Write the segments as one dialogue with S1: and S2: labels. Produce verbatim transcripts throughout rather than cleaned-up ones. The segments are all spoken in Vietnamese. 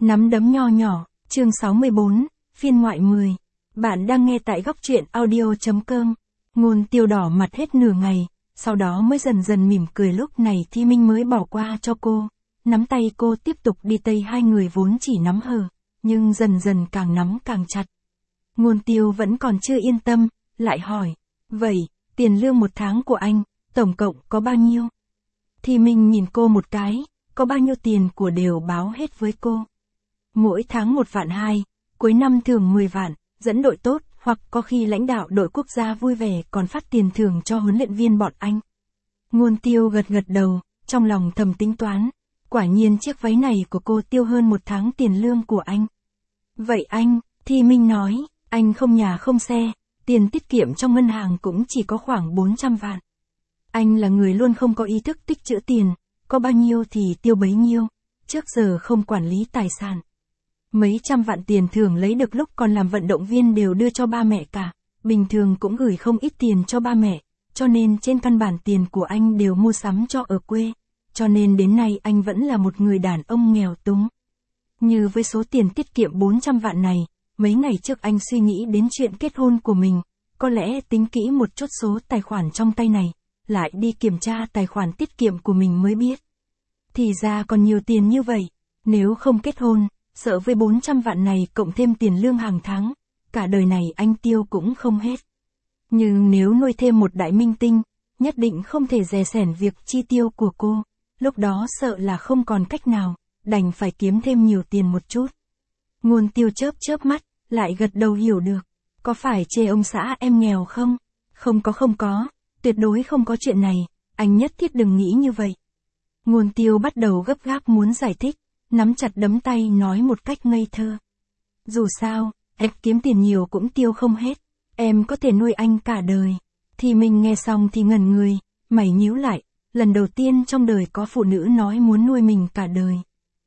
S1: Nắm đấm nho nhỏ, chương sáu mươi bốn, phiên ngoại mười. Bạn đang nghe tại góc truyện audio.com. Ngôn Tiêu đỏ mặt hết nửa ngày, sau đó mới dần dần mỉm cười. Lúc này Thi Minh mới bỏ qua cho cô, nắm tay cô tiếp tục đi tây. Hai người vốn chỉ nắm hờ, nhưng dần dần càng nắm càng chặt. Ngôn Tiêu vẫn còn chưa yên tâm, lại hỏi, vậy, tiền lương một tháng của anh, tổng cộng có bao nhiêu? Thi Minh nhìn cô một cái, có bao nhiêu tiền của đều báo hết với cô. Mỗi tháng một vạn hai, cuối năm thường mười vạn, dẫn đội tốt, hoặc có khi lãnh đạo đội quốc gia vui vẻ còn phát tiền thưởng cho huấn luyện viên bọn anh. Ngôn Tiêu gật gật đầu, trong lòng thầm tính toán, quả nhiên chiếc váy này của cô tiêu hơn một tháng tiền lương của anh. Vậy anh, Thi Minh nói, anh không nhà không xe, tiền tiết kiệm trong ngân hàng cũng chỉ có khoảng bốn trăm vạn. Anh là người luôn không có ý thức tích trữ tiền, có bao nhiêu thì tiêu bấy nhiêu, trước giờ không quản lý tài sản. Mấy trăm vạn tiền thưởng lấy được lúc còn làm vận động viên đều đưa cho ba mẹ cả, bình thường cũng gửi không ít tiền cho ba mẹ, cho nên trên căn bản tiền của anh đều mua sắm cho ở quê, cho nên đến nay anh vẫn là một người đàn ông nghèo túng. Như với số tiền tiết kiệm bốn trăm vạn này, mấy ngày trước anh suy nghĩ đến chuyện kết hôn của mình, có lẽ tính kỹ một chút số tài khoản trong tay này, lại đi kiểm tra tài khoản tiết kiệm của mình mới biết. Thì ra còn nhiều tiền như vậy, nếu không kết hôn, sợ với bốn trăm vạn này cộng thêm tiền lương hàng tháng, cả đời này anh tiêu cũng không hết. Nhưng nếu nuôi thêm một đại minh tinh, nhất định không thể dè sẻn việc chi tiêu của cô, lúc đó sợ là không còn cách nào, đành phải kiếm thêm nhiều tiền một chút. Ngôn Tiêu chớp chớp mắt, lại gật đầu hiểu được, có phải chê ông xã em nghèo không? Không có không có, tuyệt đối không có chuyện này, anh nhất thiết đừng nghĩ như vậy. Ngôn Tiêu bắt đầu gấp gáp muốn giải thích, nắm chặt đấm tay nói một cách ngây thơ. Dù sao, em kiếm tiền nhiều cũng tiêu không hết, em có thể nuôi anh cả đời. Thì mình nghe xong thì ngẩn người, mày nhíu lại, lần đầu tiên trong đời có phụ nữ nói muốn nuôi mình cả đời.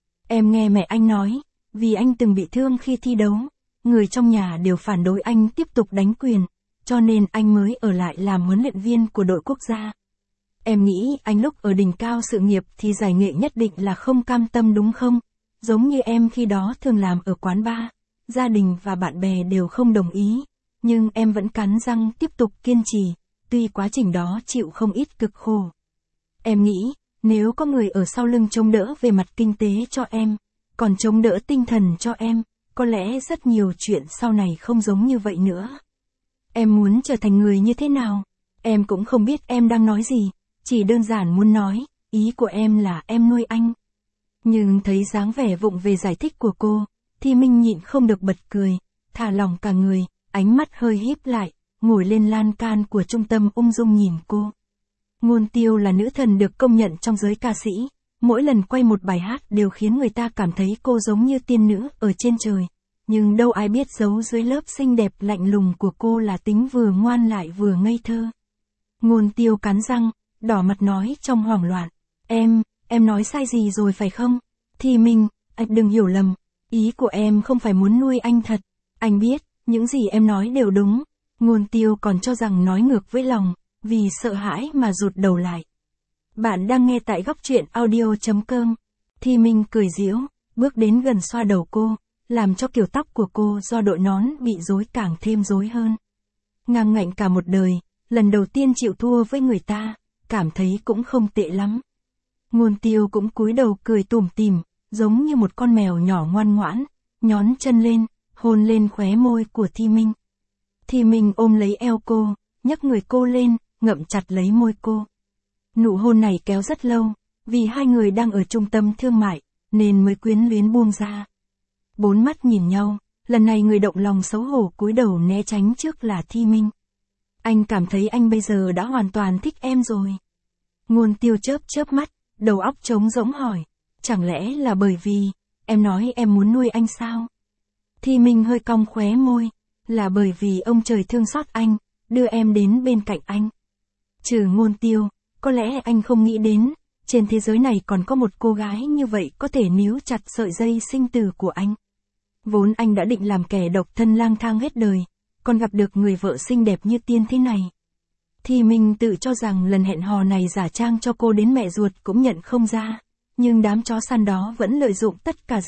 S1: Em nghe mẹ anh nói, vì anh từng bị thương khi thi đấu, người trong nhà đều phản đối anh tiếp tục đánh quyền, cho nên anh mới ở lại làm huấn luyện viên của đội quốc gia. Em nghĩ anh lúc ở đỉnh cao sự nghiệp thì giải nghệ nhất định là không cam tâm đúng không? Giống như em khi đó thường làm ở quán bar, gia đình và bạn bè đều không đồng ý, nhưng em vẫn cắn răng tiếp tục kiên trì, tuy quá trình đó chịu không ít cực khổ. Em nghĩ, nếu có người ở sau lưng chống đỡ về mặt kinh tế cho em, còn chống đỡ tinh thần cho em, có lẽ rất nhiều chuyện sau này không giống như vậy nữa. Em muốn trở thành người như thế nào? Em cũng không biết em đang nói gì, chỉ đơn giản muốn nói, ý của em là em nuôi anh. Nhưng thấy dáng vẻ vụng về giải thích của cô, thì Minh nhịn không được bật cười, thả lỏng cả người, ánh mắt hơi híp lại, ngồi lên lan can của trung tâm ung dung nhìn cô. Ngôn Tiêu là nữ thần được công nhận trong giới ca sĩ, mỗi lần quay một bài hát đều khiến người ta cảm thấy cô giống như tiên nữ ở trên trời, nhưng đâu ai biết giấu dưới lớp xinh đẹp lạnh lùng của cô là tính vừa ngoan lại vừa ngây thơ. Ngôn Tiêu cắn răng, đỏ mặt nói trong hoảng loạn, em, em nói sai gì rồi phải không? Thì mình, anh đừng hiểu lầm, ý của em không phải muốn nuôi anh thật, anh biết, những gì em nói đều đúng. Ngôn Tiêu còn cho rằng nói ngược với lòng, vì sợ hãi mà rụt đầu lại. Bạn đang nghe tại góc truyện audio.com. Thì mình cười giễu, bước đến gần xoa đầu cô, làm cho kiểu tóc của cô do đội nón bị rối càng thêm rối hơn. Ngang ngạnh cả một đời, lần đầu tiên chịu thua với người ta, cảm thấy cũng không tệ lắm. Ngôn Tiêu cũng cúi đầu cười tủm tỉm, giống như một con mèo nhỏ ngoan ngoãn, nhón chân lên, hôn lên khóe môi của Thi Minh. Thi Minh ôm lấy eo cô, nhấc người cô lên, ngậm chặt lấy môi cô. Nụ hôn này kéo rất lâu, vì hai người đang ở trung tâm thương mại, nên mới quyến luyến buông ra. Bốn mắt nhìn nhau, lần này người động lòng xấu hổ cúi đầu né tránh trước là Thi Minh. Anh cảm thấy anh bây giờ đã hoàn toàn thích em rồi. Ngôn Tiêu chớp chớp mắt, đầu óc trống rỗng hỏi, chẳng lẽ là bởi vì, em nói em muốn nuôi anh sao? Thi Minh hơi cong khóe môi, là bởi vì ông trời thương xót anh, đưa em đến bên cạnh anh. Trừ Ngôn Tiêu, có lẽ anh không nghĩ đến, trên thế giới này còn có một cô gái như vậy có thể níu chặt sợi dây sinh tử của anh. Vốn anh đã định làm kẻ độc thân lang thang hết đời, còn gặp được người vợ xinh đẹp như tiên thế này. Thì mình tự cho rằng lần hẹn hò này giả trang cho cô đến mẹ ruột cũng nhận không ra, nhưng đám chó săn đó vẫn lợi dụng tất cả dịp,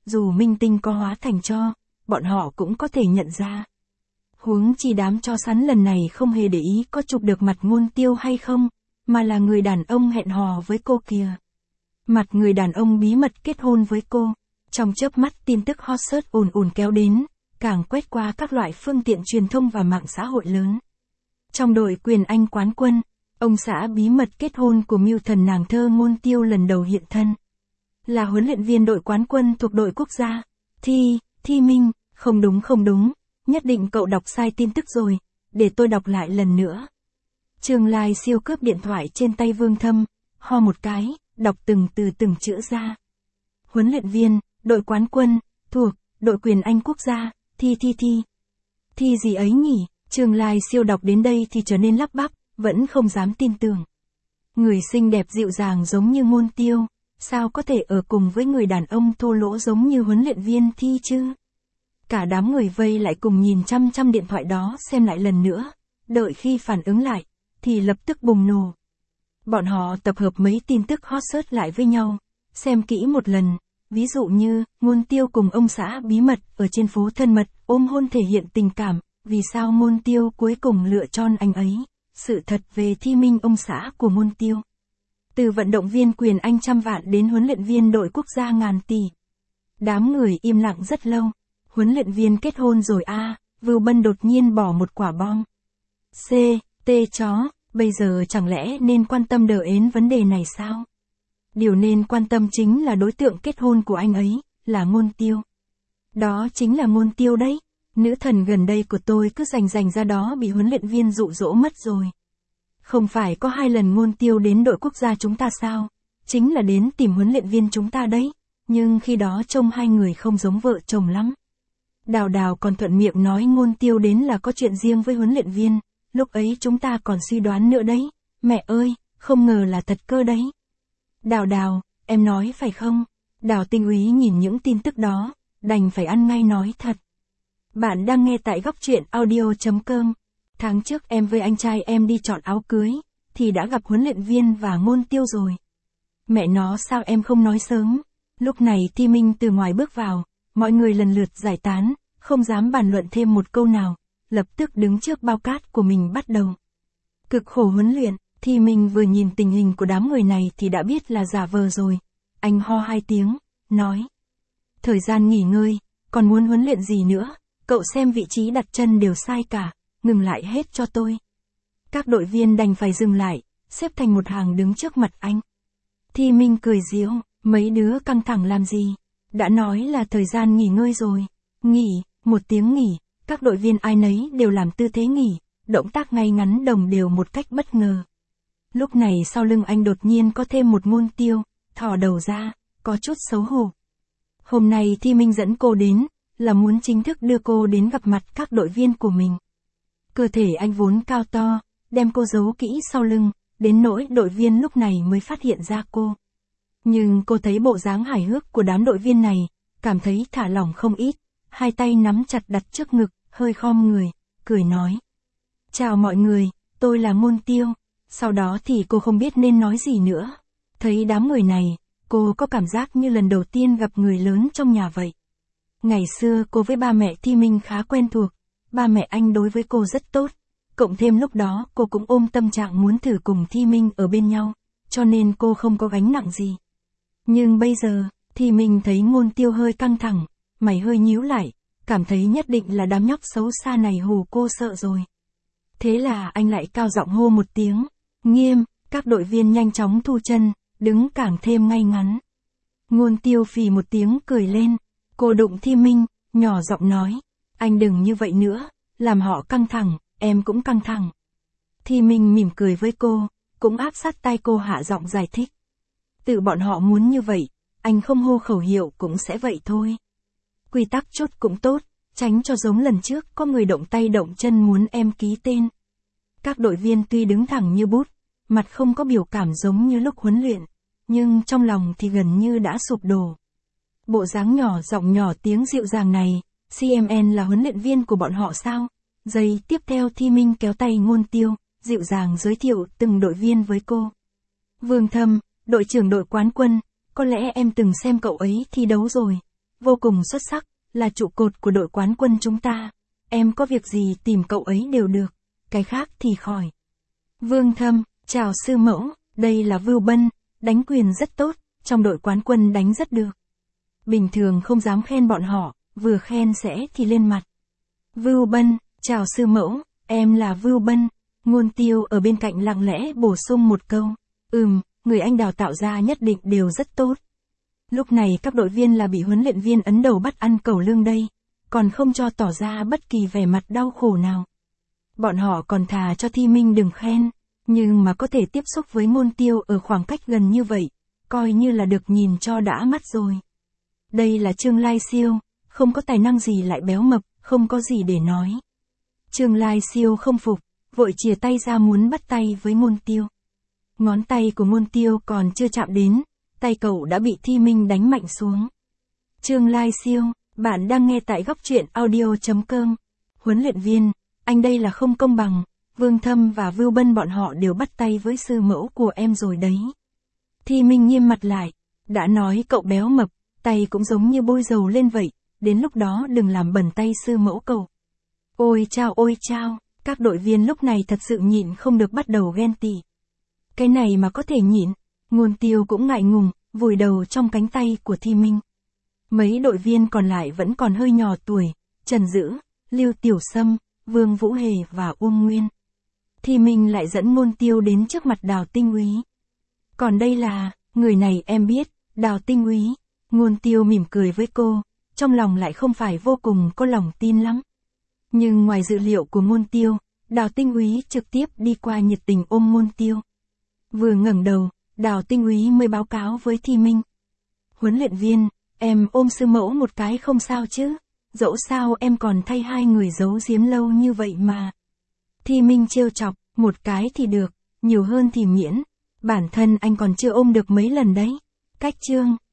S1: dù minh tinh có hóa thành tro, bọn họ cũng có thể nhận ra. Huống chi đám chó sắn lần này không hề để ý có chụp được mặt Ngôn Tiêu hay không, mà là người đàn ông hẹn hò với cô kìa. Mặt người đàn ông bí mật kết hôn với cô. Trong chớp mắt tin tức hot search ùn ùn kéo đến, càng quét qua các loại phương tiện truyền thông và mạng xã hội lớn. Trong đội Quyền Anh quán quân, ông xã bí mật kết hôn của mưu thần nàng thơ Ngôn Tiêu lần đầu hiện thân. Là huấn luyện viên đội quán quân thuộc đội quốc gia. Thi, Thi Minh, không đúng không đúng, nhất định cậu đọc sai tin tức rồi, để tôi đọc lại lần nữa. Trương Lai siêu cướp điện thoại trên tay Vương Thâm, ho một cái, đọc từng từ từng chữ ra. Huấn luyện viên, đội quán quân, thuộc, đội Quyền Anh quốc gia, thi thi thi. Thi gì ấy nhỉ? Trương Lai siêu đọc đến đây thì trở nên lắp bắp, vẫn không dám tin tưởng. Người xinh đẹp dịu dàng giống như Ngôn Tiêu, sao có thể ở cùng với người đàn ông thô lỗ giống như huấn luyện viên Thi chứ? Cả đám người vây lại cùng nhìn chăm chăm điện thoại đó xem lại lần nữa, đợi khi phản ứng lại, thì lập tức bùng nổ. Bọn họ tập hợp mấy tin tức hot search lại với nhau, xem kỹ một lần, ví dụ như, Ngôn Tiêu cùng ông xã bí mật ở trên phố thân mật, ôm hôn thể hiện tình cảm, vì sao Ngôn Tiêu cuối cùng lựa chọn anh ấy, sự thật về Thi Minh ông xã của Ngôn Tiêu. Từ vận động viên Quyền Anh trăm vạn đến huấn luyện viên đội quốc gia ngàn tỷ. Đám người im lặng rất lâu, huấn luyện viên kết hôn rồi a à, Vưu Bân đột nhiên bỏ một quả bom. C, T chó, bây giờ chẳng lẽ nên quan tâm đờ ến vấn đề này sao? Điều nên quan tâm chính là đối tượng kết hôn của anh ấy, là Ngôn Tiêu. Đó chính là Ngôn Tiêu đấy, nữ thần gần đây của tôi cứ rành rành ra đó bị huấn luyện viên dụ dỗ mất rồi. Không phải có hai lần Ngôn Tiêu đến đội quốc gia chúng ta sao? Chính là đến tìm huấn luyện viên chúng ta đấy, nhưng khi đó trông hai người không giống vợ chồng lắm. Đào Đào còn thuận miệng nói Ngôn Tiêu đến là có chuyện riêng với huấn luyện viên, lúc ấy chúng ta còn suy đoán nữa đấy, mẹ ơi, không ngờ là thật cơ đấy. Đào Đào, em nói phải không? Đào Tinh Úy nhìn những tin tức đó, đành phải ăn ngay nói thật. Bạn đang nghe tại góc truyện audio chấm com. Tháng trước em với anh trai em đi chọn áo cưới, thì đã gặp huấn luyện viên và Ngôn Tiêu rồi. Mẹ nó sao em không nói sớm? Lúc này Thi Minh từ ngoài bước vào, mọi người lần lượt giải tán, không dám bàn luận thêm một câu nào, lập tức đứng trước bao cát của mình bắt đầu. Cực khổ huấn luyện, Thi Minh vừa nhìn tình hình của đám người này thì đã biết là giả vờ rồi. Anh ho hai tiếng, nói. Thời gian nghỉ ngơi, còn muốn huấn luyện gì nữa, cậu xem vị trí đặt chân đều sai cả, ngừng lại hết cho tôi. Các đội viên đành phải dừng lại, xếp thành một hàng đứng trước mặt anh. Thi Minh cười giễu, mấy đứa căng thẳng làm gì, đã nói là thời gian nghỉ ngơi rồi. Nghỉ, một tiếng nghỉ, các đội viên ai nấy đều làm tư thế nghỉ, động tác ngay ngắn đồng đều một cách bất ngờ. Lúc này sau lưng anh đột nhiên có thêm một Ngôn Tiêu, thò đầu ra, có chút xấu hổ. Hôm nay Thi Minh dẫn cô đến, là muốn chính thức đưa cô đến gặp mặt các đội viên của mình. Cơ thể anh vốn cao to, đem cô giấu kỹ sau lưng, đến nỗi đội viên lúc này mới phát hiện ra cô. Nhưng cô thấy bộ dáng hài hước của đám đội viên này, cảm thấy thả lỏng không ít, hai tay nắm chặt đặt trước ngực, hơi khom người, cười nói. Chào mọi người, tôi là Ngôn Tiêu. Sau đó thì cô không biết nên nói gì nữa. Thấy đám người này, cô có cảm giác như lần đầu tiên gặp người lớn trong nhà vậy. Ngày xưa cô với ba mẹ Thi Minh khá quen thuộc, ba mẹ anh đối với cô rất tốt, cộng thêm lúc đó cô cũng ôm tâm trạng muốn thử cùng Thi Minh ở bên nhau, cho nên cô không có gánh nặng gì. Nhưng bây giờ, Thi Minh thấy Ngôn Tiêu hơi căng thẳng, mày hơi nhíu lại, cảm thấy nhất định là đám nhóc xấu xa này hù cô sợ rồi. Thế là anh lại cao giọng hô một tiếng. Nghiêm, các đội viên nhanh chóng thu chân, đứng càng thêm ngay ngắn. Ngôn Tiêu phì một tiếng cười lên, cô đụng Thi Minh, nhỏ giọng nói, anh đừng như vậy nữa, làm họ căng thẳng, em cũng căng thẳng. Thi Minh mỉm cười với cô, cũng áp sát tai cô hạ giọng giải thích. Tự bọn họ muốn như vậy, anh không hô khẩu hiệu cũng sẽ vậy thôi. Quy tắc chốt cũng tốt, tránh cho giống lần trước có người động tay động chân muốn em ký tên. Các đội viên tuy đứng thẳng như bút, mặt không có biểu cảm giống như lúc huấn luyện, nhưng trong lòng thì gần như đã sụp đổ. Bộ dáng nhỏ giọng nhỏ tiếng dịu dàng này, xê em en là huấn luyện viên của bọn họ sao? Giây tiếp theo Thi Minh kéo tay Ngôn Tiêu, dịu dàng giới thiệu từng đội viên với cô. Vương Thâm, đội trưởng đội quán quân, có lẽ em từng xem cậu ấy thi đấu rồi. vô cùng xuất sắc, là trụ cột của đội quán quân chúng ta. Em có việc gì tìm cậu ấy đều được, cái khác thì khỏi. Vương Thâm, chào sư mẫu, đây là Vưu Bân, đánh quyền rất tốt, trong đội quán quân đánh rất được. Bình thường không dám khen bọn họ, vừa khen sẽ thì lên mặt. Vưu Bân, chào sư mẫu, em là Vưu Bân. Ngôn Tiêu ở bên cạnh lặng lẽ bổ sung một câu. Ừm, người anh đào tạo ra nhất định đều rất tốt. Lúc này các đội viên là bị huấn luyện viên ấn đầu bắt ăn cẩu lương đây, còn không cho tỏ ra bất kỳ vẻ mặt đau khổ nào. Bọn họ còn thà cho Thi Minh đừng khen, nhưng mà có thể tiếp xúc với Ngôn Tiêu ở khoảng cách gần như vậy, coi như là được nhìn cho đã mắt rồi. Đây là Trương Lai Siêu, không có tài năng gì lại béo mập, không có gì để nói. Trương Lai Siêu không phục, vội chìa tay ra muốn bắt tay với Ngôn Tiêu. Ngón tay của Ngôn Tiêu còn chưa chạm đến, tay cậu đã bị Thi Minh đánh mạnh xuống. Trương Lai Siêu, bạn đang nghe tại góc truyện audio chấm com. Huấn luyện viên, anh đây là không công bằng, Vương Thâm và Vưu Bân bọn họ đều bắt tay với sư mẫu của em rồi đấy. Thi Minh nghiêm mặt lại, đã nói cậu béo mập, tay cũng giống như bôi dầu lên vậy, đến lúc đó đừng làm bẩn tay sư mẫu cậu. Ôi chao ôi chao, các đội viên lúc này thật sự nhịn không được bắt đầu ghen tị. Cái này mà có thể nhịn, Ngôn Tiêu cũng ngại ngùng, vùi đầu trong cánh tay của Thi Minh. Mấy đội viên còn lại vẫn còn hơi nhỏ tuổi, Trần Dữ, Lưu Tiểu Sâm, Vương Vũ Hề và Uông Nguyên. Thi Minh lại dẫn Ngôn Tiêu đến trước mặt Đào Tinh Úy. Còn đây là, người này em biết, Đào Tinh Úy. Ngôn Tiêu mỉm cười với cô, trong lòng lại không phải vô cùng có lòng tin lắm. Nhưng ngoài dự liệu của Ngôn Tiêu, Đào Tinh Úy trực tiếp đi qua nhiệt tình ôm Ngôn Tiêu. Vừa ngẩng đầu, Đào Tinh Úy mới báo cáo với Thi Minh. Huấn luyện viên, em ôm sư mẫu một cái không sao chứ, dẫu sao em còn thay hai người giấu giếm lâu như vậy mà. Thi Minh trêu chọc, một cái thì được, nhiều hơn thì miễn, bản thân anh còn chưa ôm được mấy lần đấy. Cách Trương